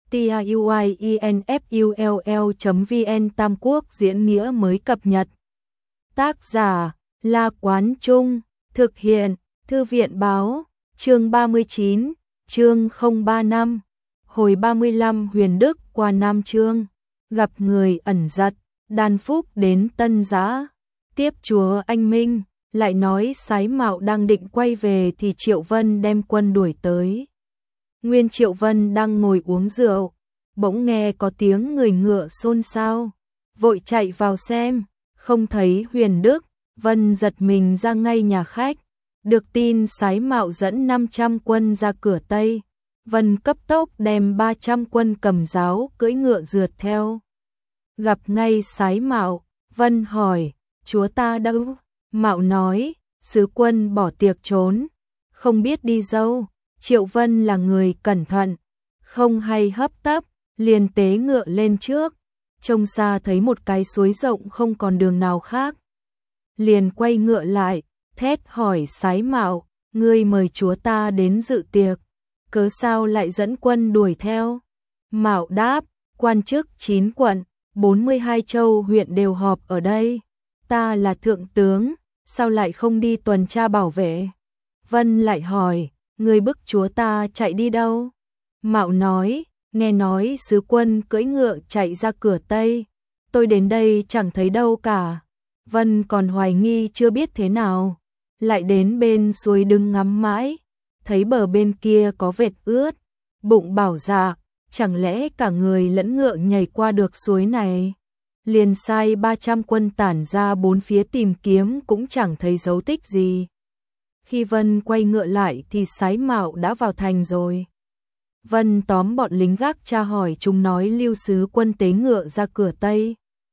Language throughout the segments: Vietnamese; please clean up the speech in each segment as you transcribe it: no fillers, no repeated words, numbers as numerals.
tiuinfull.vn Tam Quốc diễn nghĩa mới cập nhật. Tác giả La Quán Trung, thực hiện Thư viện Báo, chương 39, chương 035, hồi 35 Huyền Đức qua Nam Chương, gặp người ẩn giật, đan phúc đến Tân Giã, tiếp chúa anh Minh, lại nói Sái Mạo đang định quay về thì Triệu Vân đem quân đuổi tới. Nguyên Triệu Vân đang ngồi uống rượu, bỗng nghe có tiếng người ngựa xôn xao, vội chạy vào xem, không thấy Huyền Đức, Vân giật mình ra ngay nhà khách, được tin Sái Mạo dẫn 500 quân ra cửa Tây, Vân cấp tốc đem 300 quân cầm giáo cưỡi ngựa rượt theo. Gặp ngay Sái Mạo, Vân hỏi, chúa ta đâu? Mạo nói, sứ quân bỏ tiệc trốn, không biết đi đâu. Triệu Vân là người cẩn thận, không hay hấp tấp, liền tế ngựa lên trước, trông xa thấy một cái suối rộng không còn đường nào khác. Liền quay ngựa lại, thét hỏi Sái Mạo, ngươi mời chúa ta đến dự tiệc, cớ sao lại dẫn quân đuổi theo? Mạo đáp, quan chức 9 quận, 42 châu huyện đều họp ở đây, ta là thượng tướng, sao lại không đi tuần tra bảo vệ? Vân lại hỏi, người bức chúa ta chạy đi đâu? Mạo nói, nghe nói sứ quân cưỡi ngựa chạy ra cửa Tây, tôi đến đây chẳng thấy đâu cả. Vân còn hoài nghi chưa biết thế nào, lại đến bên suối đứng ngắm mãi, thấy bờ bên kia có vệt ướt, bụng bảo dạ, chẳng lẽ cả người lẫn ngựa nhảy qua được suối này? Liền sai 300 quân tản ra bốn phía tìm kiếm cũng chẳng thấy dấu tích gì. Khi Vân quay ngựa lại thì Sái Mạo đã vào thành rồi. Vân tóm bọn lính gác tra hỏi chúng nói lưu sứ quân tế ngựa ra cửa Tây.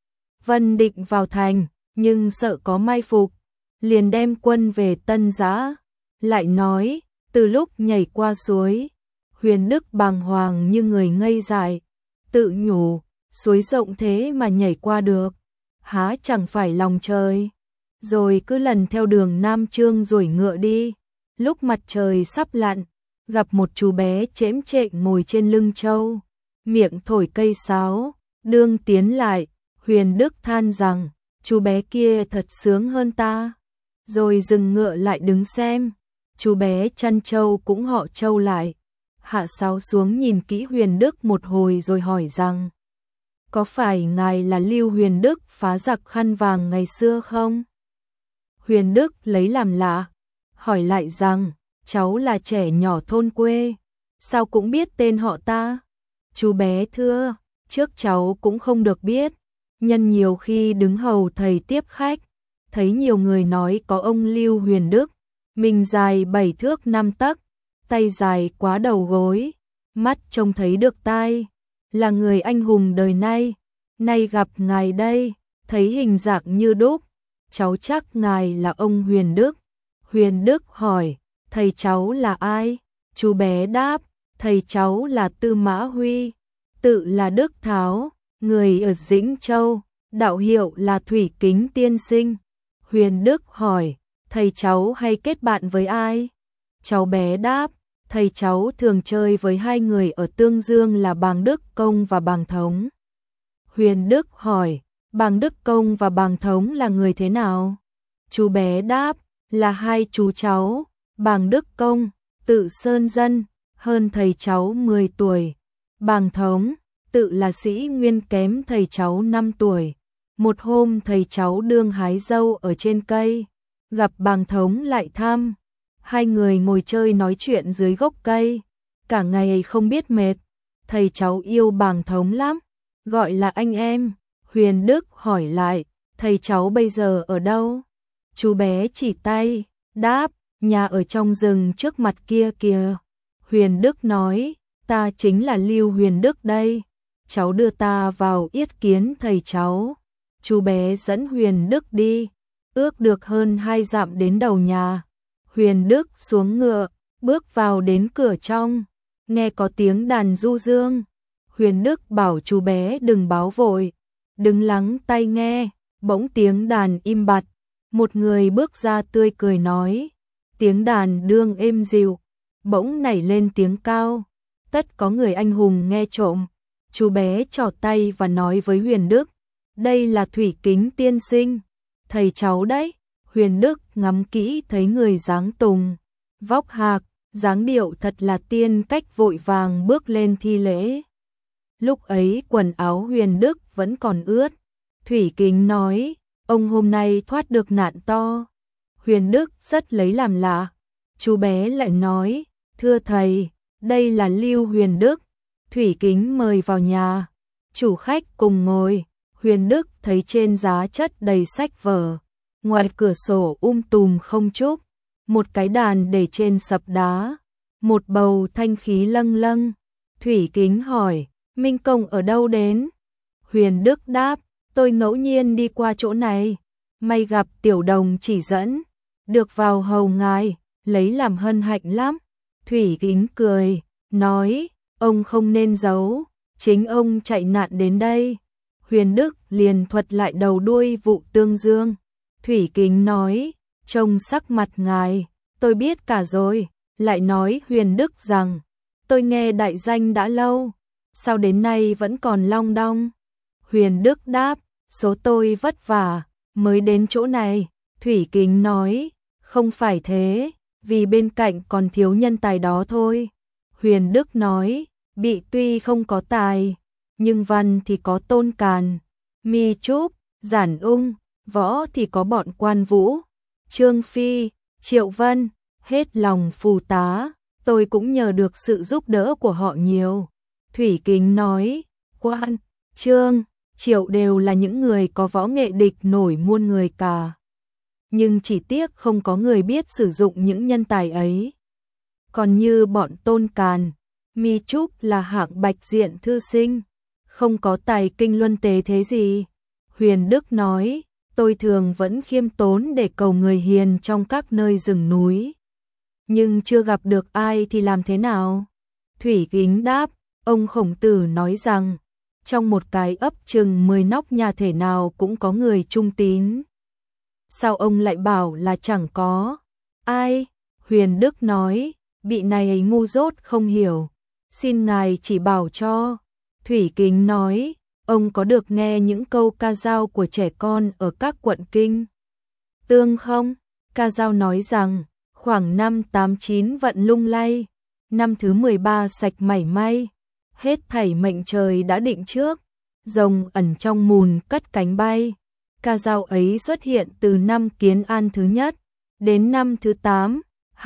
Vân định vào thành, nhưng sợ có mai phục, liền đem quân về Tân Giã. Lại nói, từ lúc nhảy qua suối, Huyền Đức bàng hoàng như người ngây dại, tự nhủ, suối rộng thế mà nhảy qua được, há chẳng phải lòng trời. Rồi cứ lần theo đường Nam Chương rồi ngựa đi, lúc mặt trời sắp lặn, gặp một chú bé chễm chệ ngồi trên lưng trâu, miệng thổi cây sáo, đương tiến lại, Huyền Đức than rằng, chú bé kia thật sướng hơn ta, rồi dừng ngựa lại đứng xem, chú bé chăn trâu cũng họ trâu lại, hạ sáo xuống nhìn kỹ Huyền Đức một hồi rồi hỏi rằng, có phải ngài là Lưu Huyền Đức phá giặc khăn vàng ngày xưa không? Huyền Đức lấy làm lạ, hỏi lại rằng, cháu là trẻ nhỏ thôn quê, sao cũng biết tên họ ta? Chú bé thưa, trước cháu cũng không được biết, nhân nhiều khi đứng hầu thầy tiếp khách, thấy nhiều người nói có ông Lưu Huyền Đức, mình dài 7 thước 5 tấc, tay dài quá đầu gối, mắt trông thấy được tai, là người anh hùng đời nay, nay gặp ngài đây, thấy hình dạng như đúc, cháu chắc ngài là ông Huyền Đức. Huyền Đức hỏi, thầy cháu là ai? Chú bé đáp, thầy cháu là Tư Mã Huy, tự là Đức Tháo, người ở Dĩnh Châu, đạo hiệu là Thủy Kính Tiên Sinh. Huyền Đức hỏi, thầy cháu hay kết bạn với ai? Cháu bé đáp, thầy cháu thường chơi với hai người ở Tương Dương là Bàng Đức Công và Bàng Thống. Huyền Đức hỏi, Bàng Đức Công và Bàng Thống là người thế nào? Chú bé đáp, là hai chú cháu, Bàng Đức Công, tự Sơn Dân, hơn thầy cháu 10 tuổi. Bàng Thống, tự là sĩ nguyên kém thầy cháu 5 tuổi. Một hôm thầy cháu đương hái dâu ở trên cây, gặp Bàng Thống lại thăm. Hai người ngồi chơi nói chuyện dưới gốc cây, cả ngày không biết mệt. Thầy cháu yêu Bàng Thống lắm, gọi là anh em. Huyền Đức hỏi lại, thầy cháu bây giờ ở đâu? Chú bé chỉ tay, đáp, nhà ở trong rừng trước mặt kia kìa. Huyền Đức nói, ta chính là Lưu Huyền Đức đây, cháu đưa ta vào yết kiến thầy cháu. Chú bé dẫn Huyền Đức đi, ước được hơn 2 dặm đến đầu nhà. Huyền Đức xuống ngựa, bước vào đến cửa trong, nghe có tiếng đàn du dương. Huyền Đức bảo chú bé đừng báo vội, đứng lắng tai nghe, bỗng tiếng đàn im bặt, một người bước ra tươi cười nói, tiếng đàn đương êm dịu, bỗng nảy lên tiếng cao, tất có người anh hùng nghe trộm. Chú bé trỏ tay và nói với Huyền Đức, đây là Thủy Kính tiên sinh, thầy cháu đấy. Huyền Đức ngắm kỹ thấy người dáng tùng, vóc hạc, dáng điệu thật là tiên cách, vội vàng bước lên thi lễ. Lúc ấy quần áo Huyền Đức vẫn còn ướt. Thủy Kính nói, ông hôm nay thoát được nạn to. Huyền Đức rất lấy làm lạ. Chú bé lại nói, thưa thầy, đây là Lưu Huyền Đức. Thủy Kính mời vào nhà. Chủ khách cùng ngồi. Huyền Đức thấy trên giá chất đầy sách vở. Ngoài cửa sổ tùm không trúc. Một cái đàn để trên sập đá. Một bầu thanh khí lâng lâng. Thủy Kính hỏi, Minh Công ở đâu đến? Huyền Đức đáp, tôi ngẫu nhiên đi qua chỗ này. May gặp Tiểu Đồng chỉ dẫn. Được vào hầu ngài, lấy làm hân hạnh lắm. Thủy Kính cười, nói, ông không nên giấu, chính ông chạy nạn đến đây. Huyền Đức liền thuật lại đầu đuôi vụ Tương Dương. Thủy Kính nói, trông sắc mặt ngài, tôi biết cả rồi. Lại nói Huyền Đức rằng, tôi nghe đại danh đã lâu, sao đến nay vẫn còn long đong? Huyền Đức đáp, số tôi vất vả, mới đến chỗ này. Thủy Kính nói, không phải thế, vì bên cạnh còn thiếu nhân tài đó thôi. Huyền Đức nói, Bị tuy không có tài, nhưng văn thì có Tôn Càn, Mi Trúc, Giản Ung, võ thì có bọn Quan Vũ, Trương Phi, Triệu Vân, hết lòng phù tá, tôi cũng nhờ được sự giúp đỡ của họ nhiều. Thủy Kính nói, Quan, Trương, Triệu đều là những người có võ nghệ địch nổi muôn người cả. Nhưng chỉ tiếc không có người biết sử dụng những nhân tài ấy. Còn như bọn Tôn Càn, Mi Trúc là hạng bạch diện thư sinh, không có tài kinh luân tế thế gì. Huyền Đức nói, tôi thường vẫn khiêm tốn để cầu người hiền trong các nơi rừng núi. Nhưng chưa gặp được ai thì làm thế nào? Thủy Kính đáp, ông Khổng Tử nói rằng, trong một cái ấp chừng 10 nóc nhà thể nào cũng có người trung tín. Sao ông lại bảo là chẳng có? Ai? Huyền Đức nói, bị này ấy ngu dốt không hiểu. Xin ngài chỉ bảo cho. Thủy Kính nói, ông có được nghe những câu ca dao của trẻ con ở các quận kinh Tương không? Ca dao nói rằng, khoảng năm 89 vận lung lay, năm thứ 13 sạch mảy may, hết thảy mệnh trời đã định trước, rồng ẩn trong mùn cất cánh bay. Ca dao ấy xuất hiện từ năm Kiến An thứ nhất, đến năm thứ 8,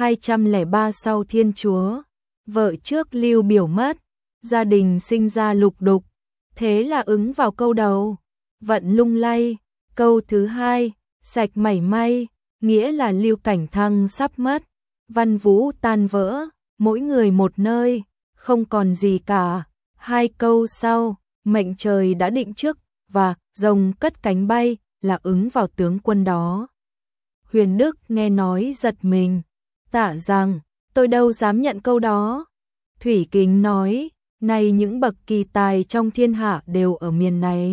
203 sau Thiên Chúa. Vợ trước Lưu Biểu mất, gia đình sinh ra lục đục, thế là ứng vào câu đầu, vận lung lay. Câu thứ hai, sạch mảy may, nghĩa là Lưu Cảnh Thăng sắp mất, Văn Vũ tan vỡ, mỗi người một nơi, không còn gì cả. Hai câu sau, mệnh trời đã định trước và rồng cất cánh bay là ứng vào tướng quân đó. Huyền Đức nghe nói giật mình, tạ rằng, tôi đâu dám nhận câu đó. Thủy Kính nói, này những bậc kỳ tài trong thiên hạ đều ở miền này.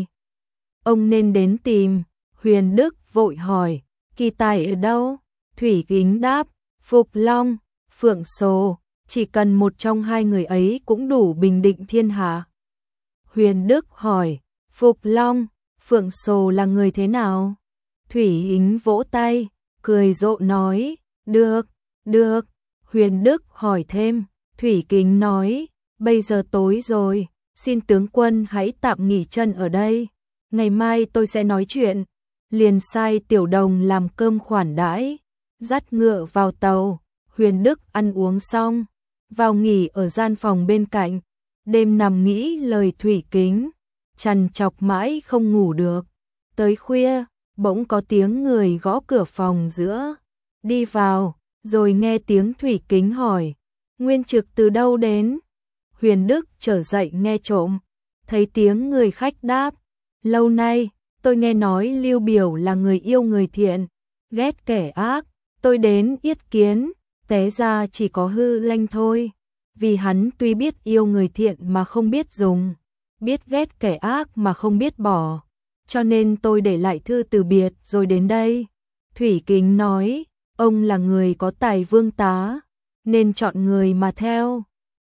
Ông nên đến tìm. Huyền Đức vội hỏi, kỳ tài ở đâu? Thủy Kính đáp, Phục Long, Phượng Sồ, chỉ cần một trong hai người ấy cũng đủ bình định thiên hạ. Huyền Đức hỏi, Phục Long, Phượng Sồ là người thế nào? Thủy Kính vỗ tay, cười rộ nói, được, được. Huyền Đức hỏi thêm, Thủy Kính nói, bây giờ tối rồi, xin tướng quân hãy tạm nghỉ chân ở đây, ngày mai tôi sẽ nói chuyện. Liền sai Tiểu Đồng làm cơm khoản đãi, dắt ngựa vào tàu. Huyền Đức ăn uống xong, vào nghỉ ở gian phòng bên cạnh, đêm nằm nghĩ lời Thủy Kính, trằn trọc mãi không ngủ được. Tới khuya, bỗng có tiếng người gõ cửa phòng giữa, đi vào, rồi nghe tiếng Thủy Kính hỏi, Nguyên Trực từ đâu đến? Huyền Đức trở dậy nghe trộm, thấy tiếng người khách đáp, lâu nay, tôi nghe nói Lưu Biểu là người yêu người thiện, ghét kẻ ác, tôi đến yết kiến, té ra chỉ có hư danh thôi, vì hắn tuy biết yêu người thiện mà không biết dùng, biết ghét kẻ ác mà không biết bỏ, cho nên tôi để lại thư từ biệt rồi đến đây. Thủy Kính nói, ông là người có tài vương tá, nên chọn người mà theo.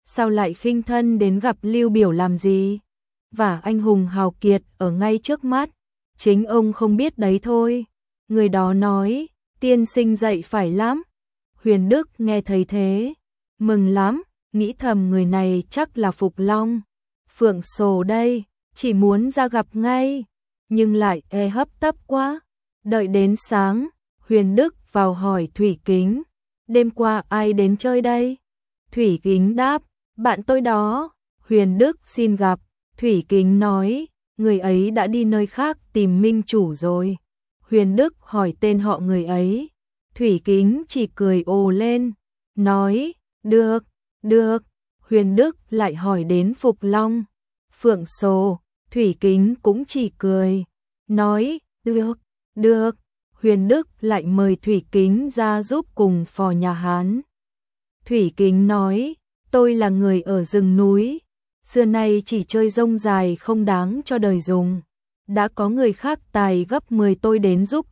sao lại khinh thân đến gặp Lưu Biểu làm gì? Và anh hùng hào kiệt ở ngay trước mắt, chính ông không biết đấy thôi. Người đó nói, tiên sinh dạy phải lắm. Huyền Đức nghe thấy thế, mừng lắm, nghĩ thầm người này chắc là Phục Long. Phượng Sồ đây, chỉ muốn ra gặp ngay, nhưng lại hấp tấp quá. Đợi đến sáng, Huyền Đức vào hỏi Thủy Kính, đêm qua ai đến chơi đây? Thủy Kính đáp, bạn tôi đó. Huyền Đức xin gặp. Thủy Kính nói, người ấy đã đi nơi khác tìm minh chủ rồi. Huyền Đức hỏi tên họ người ấy. Thủy Kính chỉ cười ồ lên, nói, được, được. Huyền Đức lại hỏi đến Phục Long, Phượng Sồ. Thủy Kính cũng chỉ cười, nói, được, được. Huyền Đức lại mời Thủy Kính ra giúp cùng phò nhà Hán. Thủy Kính nói, tôi là người ở rừng núi, xưa nay chỉ chơi rông dài không đáng cho đời dùng. Đã có người khác tài gấp 10 tôi đến giúp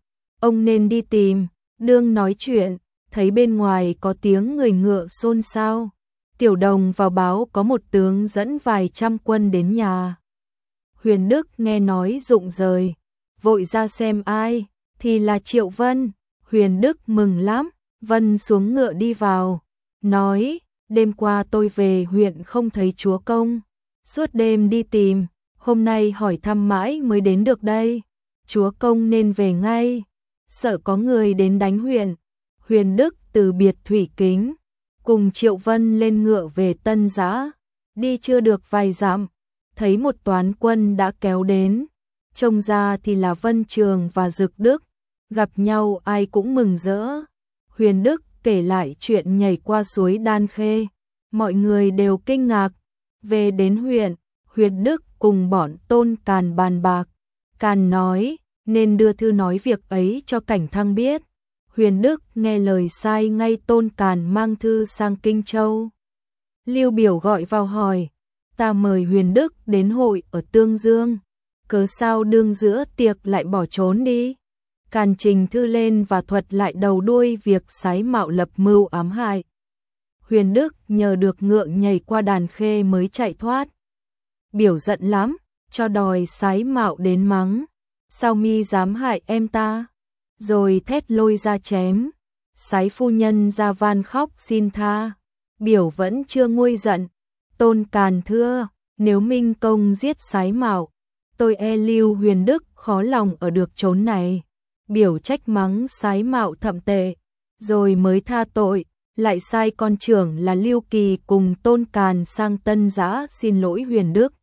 ông nên đi tìm. Đương nói chuyện, thấy bên ngoài có tiếng người ngựa xôn xao. Tiểu Đồng vào báo có một tướng dẫn vài trăm quân đến nhà. Huyền Đức nghe nói rụng rời, vội ra xem ai, thì là Triệu Vân. Huyền Đức mừng lắm, Vân xuống ngựa đi vào, nói, đêm qua tôi về huyện không thấy chúa công, suốt đêm đi tìm, hôm nay hỏi thăm mãi mới đến được đây. Chúa công nên về ngay, sợ có người đến đánh huyện. Huyền Đức từ biệt Thủy Kính, cùng Triệu Vân lên ngựa về Tân Giã. Đi chưa được vài dặm, thấy một toán quân đã kéo đến, trông ra thì là Vân Trường và Dực Đức, gặp nhau ai cũng mừng rỡ. Huyền Đức kể lại chuyện nhảy qua suối Đan Khê, mọi người đều kinh ngạc. Về đến huyện, Huyền Đức cùng bọn Tôn Càn bàn bạc. Càn nói, nên đưa thư nói việc ấy cho Cảnh Thăng biết. Huyền Đức nghe lời sai ngay Tôn Càn mang thư sang Kinh Châu. Lưu Biểu gọi vào hỏi, ta mời Huyền Đức đến hội ở Tương Dương, cớ sao đương giữa tiệc lại bỏ trốn đi? Càn trình thư lên và thuật lại đầu đuôi việc Sái Mạo lập mưu ám hại. Huyền Đức nhờ được ngựa nhảy qua Đàn Khê mới chạy thoát. Biểu giận lắm, cho đòi Sái Mạo đến mắng, sao mi dám hại em ta? Rồi thét lôi ra chém. Sái phu nhân ra van khóc xin tha. Biểu vẫn chưa nguôi giận. Tôn Càn thưa, nếu Minh Công giết Sái Mạo, tôi Lưu Huyền Đức khó lòng ở được chốn này. Biểu trách mắng Sái Mạo thậm tệ, rồi mới tha tội, lại sai con trưởng là Lưu Kỳ cùng Tôn Càn sang Tân Giã xin lỗi Huyền Đức.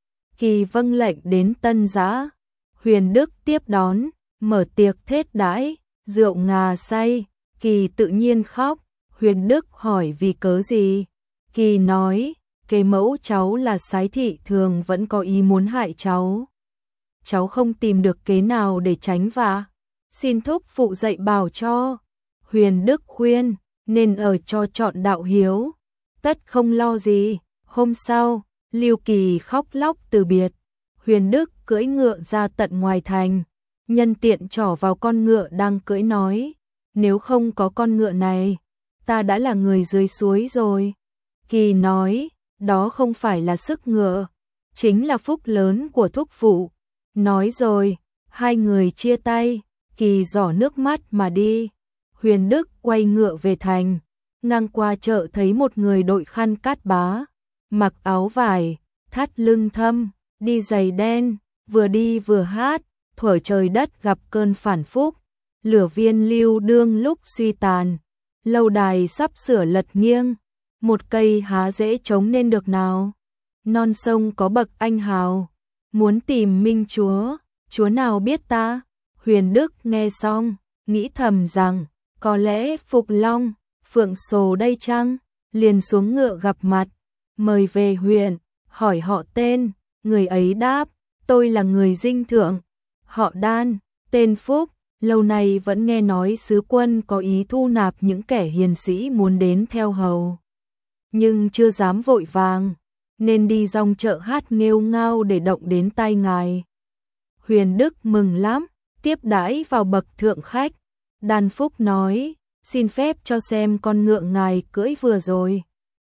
Kỳ vâng lệnh đến Tân Giã. Huyền Đức tiếp đón, mở tiệc thết đãi, rượu ngà say. Kỳ tự nhiên khóc. Huyền Đức hỏi vì cớ gì? Kỳ nói, kế mẫu cháu là Sái thị thường vẫn có ý muốn hại cháu. Cháu không tìm được kế nào để tránh vạ, xin thúc phụ dạy bảo cho. Huyền Đức khuyên, nên ở cho chọn đạo hiếu, tất không lo gì. Hôm sau, Lưu Kỳ khóc lóc từ biệt. Huyền Đức cưỡi ngựa ra tận ngoài thành, nhân tiện trỏ vào con ngựa đang cưỡi nói, nếu không có con ngựa này, ta đã là người dưới suối rồi. Kỳ nói, đó không phải là sức ngựa, chính là phúc lớn của thúc phụ. Nói rồi, hai người chia tay, Kỳ giỏ nước mắt mà đi. Huyền Đức quay ngựa về thành, ngang qua chợ thấy một người đội khăn cát bá, mặc áo vải, thắt lưng thâm, đi giày đen, vừa đi vừa hát, thuở trời đất gặp cơn phản phúc, lửa viên lưu đương lúc suy tàn, lâu đài sắp sửa lật nghiêng, một cây há dễ chống nên được nào, non sông có bậc anh hào, muốn tìm minh chúa, chúa nào biết ta? Huyền Đức nghe xong, nghĩ thầm rằng, có lẽ Phục Long, Phượng Sồ đây chăng? Liền xuống ngựa gặp mặt, mời về huyện, hỏi họ tên. Người ấy đáp, tôi là người Dinh Thượng, họ Đan, tên Phúc, lâu nay vẫn nghe nói sứ quân có ý thu nạp những kẻ hiền sĩ muốn đến theo hầu, nhưng chưa dám vội vàng, nên đi dòng chợ hát nghêu ngao để động đến tai ngài. Huyền Đức mừng lắm, tiếp đãi vào bậc thượng khách. Đan Phúc nói, xin phép cho xem con ngựa ngài cưỡi vừa rồi.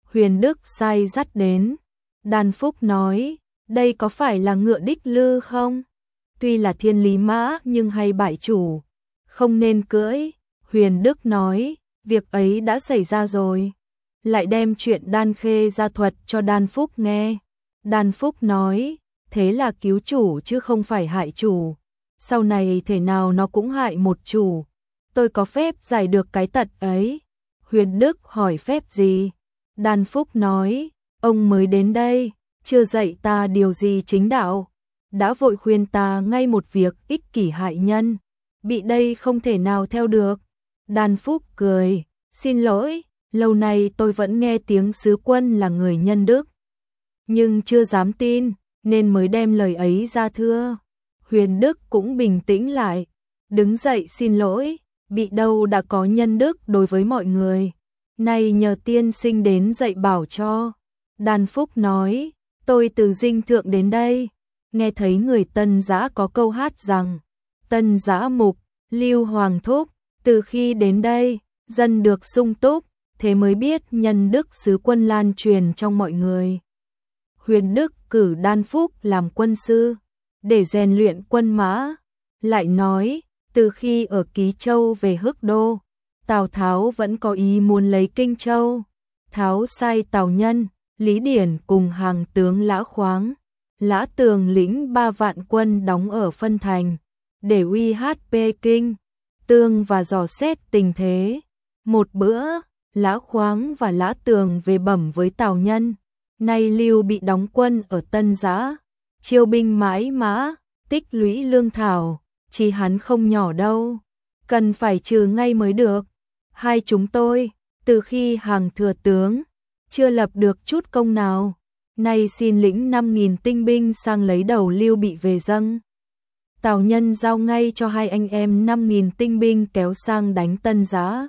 Huyền Đức sai dắt đến. Đan Phúc nói, đây có phải là ngựa đích lư không? Tuy là thiên lý mã nhưng hay bại chủ, không nên cưỡi. Huyền Đức nói, việc ấy đã xảy ra rồi. Lại đem chuyện Đan Khê ra thuật cho Đan Phúc nghe. Đan Phúc nói, thế là cứu chủ chứ không phải hại chủ. Sau này thể nào nó cũng hại một chủ. Tôi có phép giải được cái tật ấy. Huyền Đức hỏi phép gì? Đan Phúc nói, ông mới đến đây, chưa dạy ta điều gì chính đạo. Đã vội khuyên ta ngay một việc ích kỷ hại nhân. Bị đây không thể nào theo được. Đan Phúc cười, xin lỗi, lâu nay tôi vẫn nghe tiếng sứ quân là người nhân đức. Nhưng chưa dám tin, nên mới đem lời ấy ra thưa. Huyền Đức cũng bình tĩnh lại, đứng dậy xin lỗi, bị đâu đã có nhân đức đối với mọi người. Nay nhờ tiên sinh đến dạy bảo cho. Đan Phúc nói, tôi từ Dinh Thượng đến đây, nghe thấy người Tân Giã có câu hát rằng, Tân Giã mục, lưu hoàng thúc, từ khi đến đây, dân được sung túc, thế mới biết nhân đức sứ quân lan truyền trong mọi người. Huyền Đức cử Đan Phúc làm quân sư, để rèn luyện quân mã. Lại nói, từ khi ở Ký Châu về Hức Đô, Tào Tháo vẫn có ý muốn lấy Kinh Châu. Tháo sai Tào Nhân, Lý Điển cùng hàng tướng Lã Khoáng, Lã Tường lĩnh 3 vạn quân đóng ở Phân Thành, để uy HP Kinh, Tương và dò xét tình thế. Một bữa, Lã Khoáng và Lã Tường về bẩm với Tào Nhân, nay Lưu bị đóng quân ở Tân Giã, chiêu binh mãi mã, tích lũy lương thảo, chỉ hắn không nhỏ đâu, cần phải trừ ngay mới được. Hai chúng tôi, từ khi hàng thừa tướng, chưa lập được chút công nào, nay xin lĩnh 5.000 tinh binh sang lấy đầu Lưu bị về dâng. Tào Nhân giao ngay cho hai anh em 5.000 tinh binh kéo sang đánh Tân Giã.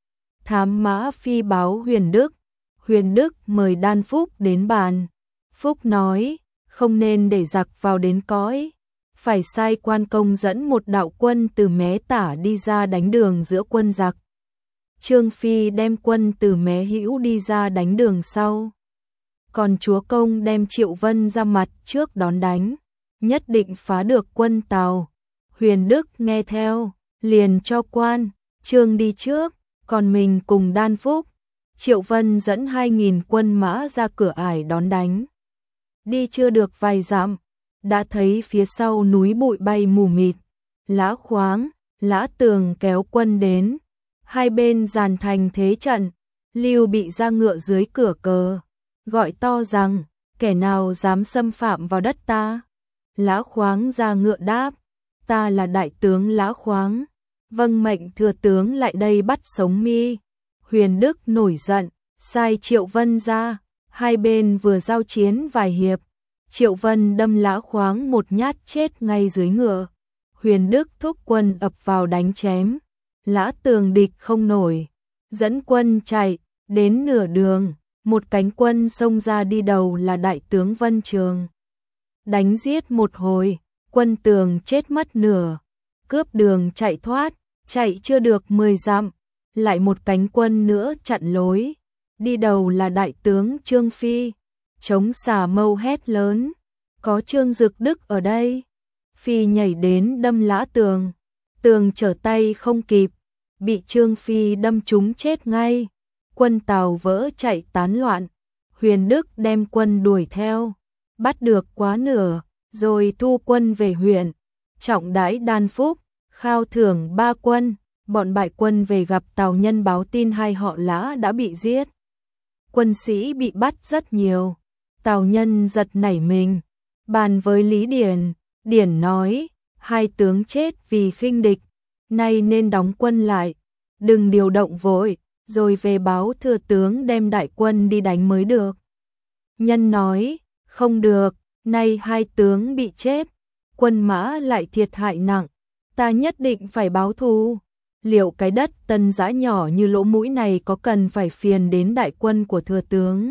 Thám mã phi báo Huyền Đức. Huyền Đức mời Đan Phúc đến bàn. Phúc nói, không nên để giặc vào đến cõi, phải sai quan công dẫn một đạo quân từ Mé Tả đi ra đánh đường giữa quân giặc. Trương Phi đem quân từ Mé Hữu đi ra đánh đường sau. Còn chúa công đem Triệu Vân ra mặt trước đón đánh, nhất định phá được quân Tào. Huyền Đức nghe theo, liền cho quan Trương đi trước, còn mình cùng Đan Phúc, Triệu Vân dẫn 2.000 quân mã ra cửa ải đón đánh. Đi chưa được vài dặm, đã thấy phía sau núi bụi bay mù mịt, Lã Khoáng, Lã Tường kéo quân đến, hai bên dàn thành thế trận. Lưu bị ra ngựa dưới cửa cờ, gọi to rằng, kẻ nào dám xâm phạm vào đất ta? Lã Khoáng ra ngựa đáp, ta là đại tướng Lã Khoáng, vâng mệnh thừa tướng lại đây bắt sống mi. Huyền Đức nổi giận, sai Triệu Vân ra, hai bên vừa giao chiến vài hiệp, Triệu Vân đâm Lã Khoáng một nhát chết ngay dưới ngựa. Huyền Đức thúc quân ập vào đánh chém, Lã Tường địch không nổi, dẫn quân chạy, đến nửa đường, một cánh quân xông ra đi đầu là đại tướng Vân Trường. Đánh giết một hồi, quân Tường chết mất nửa, cướp đường chạy thoát, chạy chưa được 10 dặm, lại một cánh quân nữa chặn lối, đi đầu là đại tướng Trương Phi. Chống xà mâu hét lớn, có Trương Dực Đức ở đây. Phi nhảy đến đâm Lã Tường, Tường trở tay không kịp, bị Trương Phi đâm trúng chết ngay. Quân Tào vỡ chạy tán loạn, Huyền Đức đem quân đuổi theo, bắt được quá nửa, rồi thu quân về huyện, trọng đãi Đan Phúc, khao thưởng 3 quân. Bọn bại quân về gặp Tào Nhân báo tin hai họ Lã đã bị giết. Quân sĩ bị bắt rất nhiều. Tào Nhân giật nảy mình, bàn với Lý Điển. Điển nói, hai tướng chết vì khinh địch, nay nên đóng quân lại, đừng điều động vội, rồi về báo thừa tướng đem đại quân đi đánh mới được. Nhân nói, không được, nay hai tướng bị chết, quân mã lại thiệt hại nặng, ta nhất định phải báo thù. Liệu cái đất Tân Giã nhỏ như lỗ mũi này có cần phải phiền đến đại quân của thừa tướng?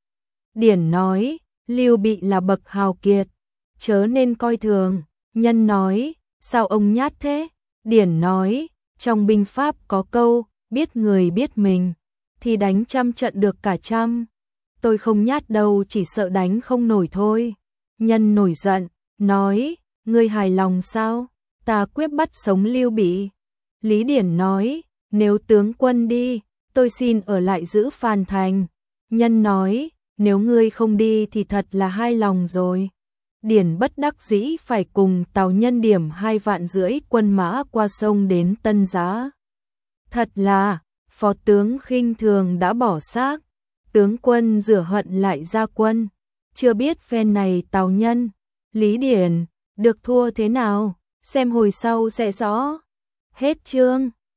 Điển nói, Lưu Bị là bậc hào kiệt, chớ nên coi thường. Nhân nói, sao ông nhát thế? Điển nói, trong binh pháp có câu, biết người biết mình, thì đánh trăm trận được cả trăm. tôi không nhát đâu, chỉ sợ đánh không nổi thôi. Nhân nổi giận, nói, ngươi hài lòng sao? Ta quyết bắt sống Lưu Bị. Lý Điển nói, nếu tướng quân đi, tôi xin ở lại giữ Phan Thành. Nhân nói, nếu ngươi không đi thì thật là hai lòng rồi. Điển bất đắc dĩ phải cùng Tào Nhân điểm 2,5 vạn quân mã qua sông đến Tân Giá. Thật là, phó tướng khinh thường đã bỏ xác, tướng quân rửa hận lại ra quân. Chưa biết phen này Tào Nhân, Lý Điển, được thua thế nào, xem hồi sau sẽ rõ. Hết chương.